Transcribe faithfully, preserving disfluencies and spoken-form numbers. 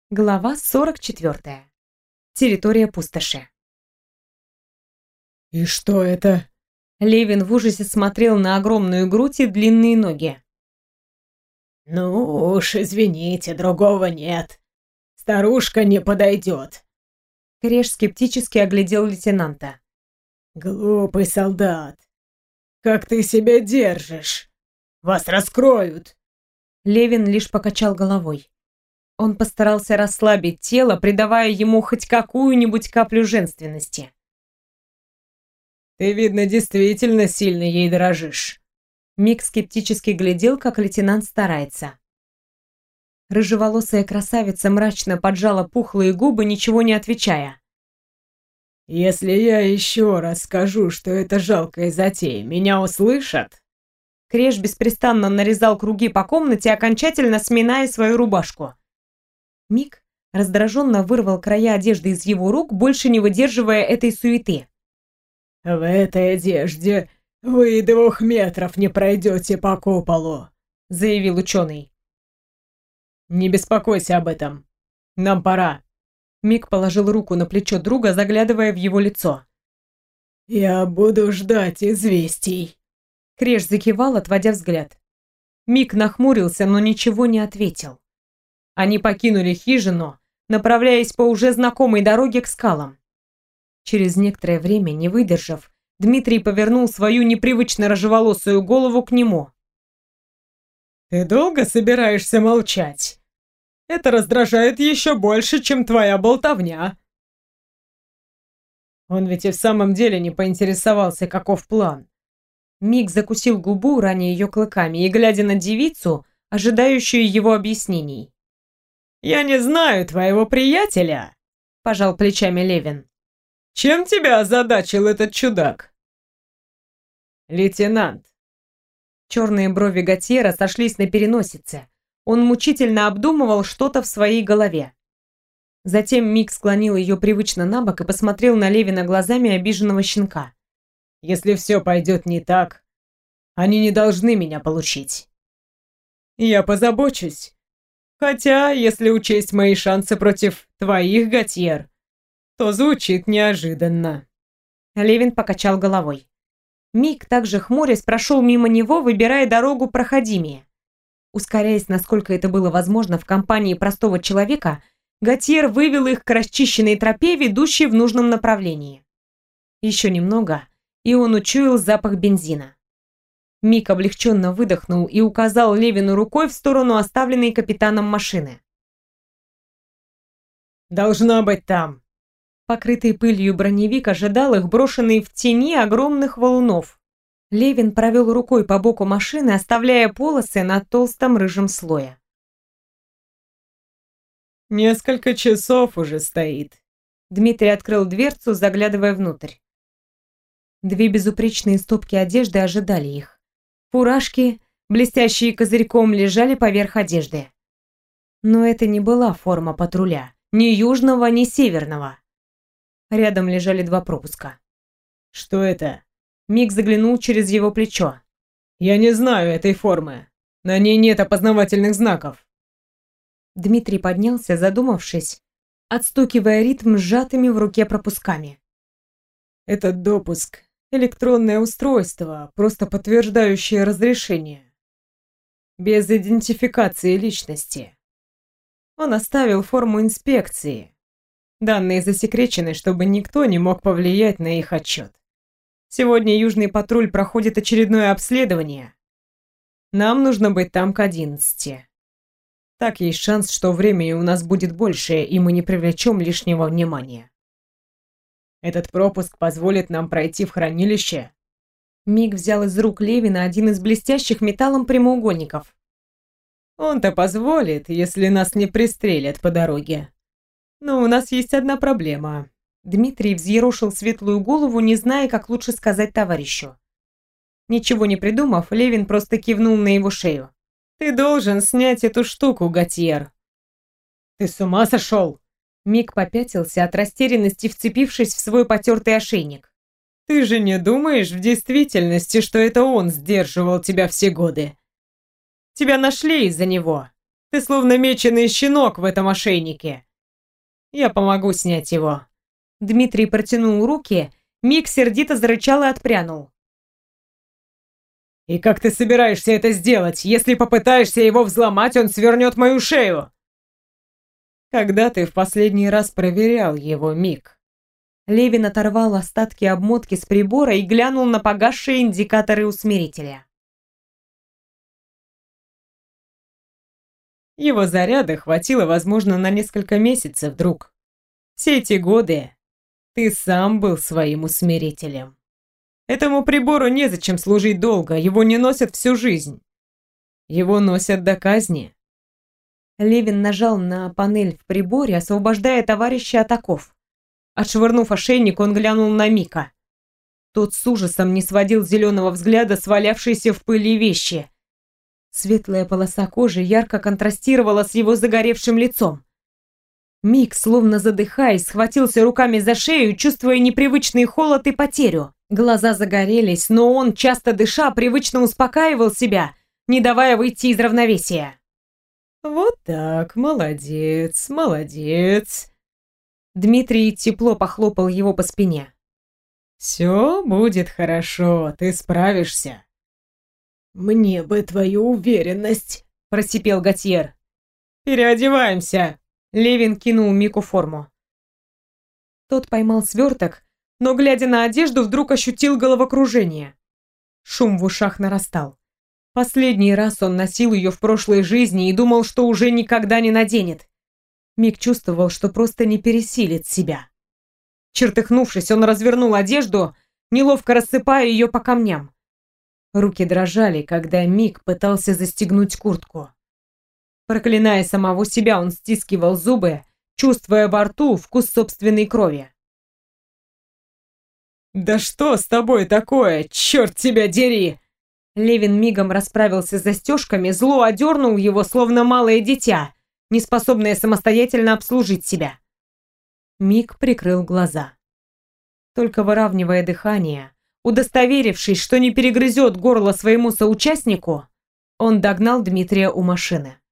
Глава сорок четвёртая. Территория пустоши. «И что это?» Левин в ужасе смотрел на огромную грудь и длинные ноги. «Ну уж, извините, другого нет. Старушка не подойдет». Креш скептически оглядел лейтенанта. «Глупый солдат. Как ты себя держишь? Вас раскроют». Левин лишь покачал головой. Он постарался расслабить тело, придавая ему хоть какую-нибудь каплю женственности. «Ты, видно, действительно сильно ей дорожишь». Мик скептически глядел, как лейтенант старается. Рыжеволосая красавица мрачно поджала пухлые губы, ничего не отвечая. «Если я еще раз скажу, что это жалкая затея, меня услышат?» Креш беспрестанно нарезал круги по комнате, окончательно сминая свою рубашку. Мик раздраженно вырвал края одежды из его рук, больше не выдерживая этой суеты. «В этой одежде вы и двух метров не пройдете по куполу», — заявил ученый. «Не беспокойся об этом. Нам пора». Мик положил руку на плечо друга, заглядывая в его лицо. «Я буду ждать известий». Креш закивал, отводя взгляд. Мик нахмурился, но ничего не ответил. Они покинули хижину, направляясь по уже знакомой дороге к скалам. Через некоторое время, не выдержав, Дмитрий повернул свою непривычно рыжеволосую голову к нему. «Ты долго собираешься молчать? Это раздражает еще больше, чем твоя болтовня». Он ведь и в самом деле не поинтересовался, каков план. Мик закусил губу, раня ее клыками, и, глядя на девицу, ожидающую его объяснений. «Я не знаю твоего приятеля», — пожал плечами Левин. «Чем тебя озадачил этот чудак?» «Лейтенант». Черные брови Готьера сошлись на переносице. Он мучительно обдумывал что-то в своей голове. Затем Мик склонил ее привычно на бок и посмотрел на Левина глазами обиженного щенка. «Если все пойдет не так, они не должны меня получить. Я позабочусь. Хотя, если учесть мои шансы против твоих, Готьер, то звучит неожиданно». Левин покачал головой. Мик, также хмурясь, прошел мимо него, выбирая дорогу проходимее. Ускоряясь, насколько это было возможно в компании простого человека, Готьер вывел их к расчищенной тропе, ведущей в нужном направлении. Еще немного, и он учуял запах бензина. Мик облегченно выдохнул и указал Левину рукой в сторону оставленной капитаном машины. «Должна быть там». Покрытый пылью броневик ожидал их, брошенный в тени огромных валунов. Левин провел рукой по боку машины, оставляя полосы на толстом рыжем слое. «Несколько часов уже стоит». Дмитрий открыл дверцу, заглядывая внутрь. Две безупречные стопки одежды ожидали их. Фуражки, блестящие козырьком, лежали поверх одежды. Но это не была форма патруля, ни южного, ни северного. Рядом лежали два пропуска. «Что это?» Мик заглянул через его плечо. «Я не знаю этой формы. На ней нет опознавательных знаков». Дмитрий поднялся, задумавшись, отстукивая ритм сжатыми в руке пропусками. «Это допуск. Электронное устройство, просто подтверждающее разрешение. Без идентификации личности. Он оставил форму инспекции. Данные засекречены, чтобы никто не мог повлиять на их отчет. Сегодня Южный патруль проходит очередное обследование. Нам нужно быть там к одиннадцати. Так есть шанс, что времени у нас будет больше, и мы не привлечем лишнего внимания. Этот пропуск позволит нам пройти в хранилище». Мик взял из рук Левина один из блестящих металлом прямоугольников. «Он-то позволит, если нас не пристрелят по дороге. Но у нас есть одна проблема». Дмитрий взъерошил светлую голову, не зная, как лучше сказать товарищу. Ничего не придумав, Левин просто кивнул на его шею. «Ты должен снять эту штуку, Готьер». «Ты с ума сошел?» Мик попятился от растерянности, вцепившись в свой потертый ошейник. «Ты же не думаешь в действительности, что это он сдерживал тебя все годы? Тебя нашли из-за него. Ты словно меченый щенок в этом ошейнике. Я помогу снять его». Дмитрий протянул руки, Мик сердито зарычал и отпрянул. «И как ты собираешься это сделать? Если попытаешься его взломать, он свернет мою шею!» «Когда ты в последний раз проверял его, Мик?» Левин оторвал остатки обмотки с прибора и глянул на погасшие индикаторы усмирителя. Его заряда хватило, возможно, на несколько месяцев, друг. Все эти годы ты сам был своим усмирителем. Этому прибору незачем служить долго, его не носят всю жизнь. Его носят до казни. Левин нажал на панель в приборе, освобождая товарища от оков. Отшвырнув ошейник, он глянул на Мика. Тот с ужасом не сводил зеленого взгляда с валявшейся в пыли вещи. Светлая полоса кожи ярко контрастировала с его загоревшим лицом. Мик, словно задыхаясь, схватился руками за шею, чувствуя непривычный холод и потерю. Глаза загорелись, но он, часто дыша, привычно успокаивал себя, не давая выйти из равновесия. «Вот так, молодец, молодец!» Дмитрий тепло похлопал его по спине. «Все будет хорошо, ты справишься». «Мне бы твою уверенность», – просипел Готьер. «Переодеваемся!» – Левин кинул Мику форму. Тот поймал сверток, но, глядя на одежду, вдруг ощутил головокружение. Шум в ушах нарастал. Последний раз он носил ее в прошлой жизни и думал, что уже никогда не наденет. Мик чувствовал, что просто не пересилит себя. Чертыхнувшись, он развернул одежду, неловко рассыпая ее по камням. Руки дрожали, когда Мик пытался застегнуть куртку. Проклиная самого себя, он стискивал зубы, чувствуя во рту вкус собственной крови. «Да что с тобой такое? Черт тебя дери!» Левин мигом расправился с застежками, зло одернул его, словно малое дитя, не способное самостоятельно обслужить себя. Мик прикрыл глаза. Только выравнивая дыхание, удостоверившись, что не перегрызет горло своему соучастнику, он догнал Дмитрия у машины.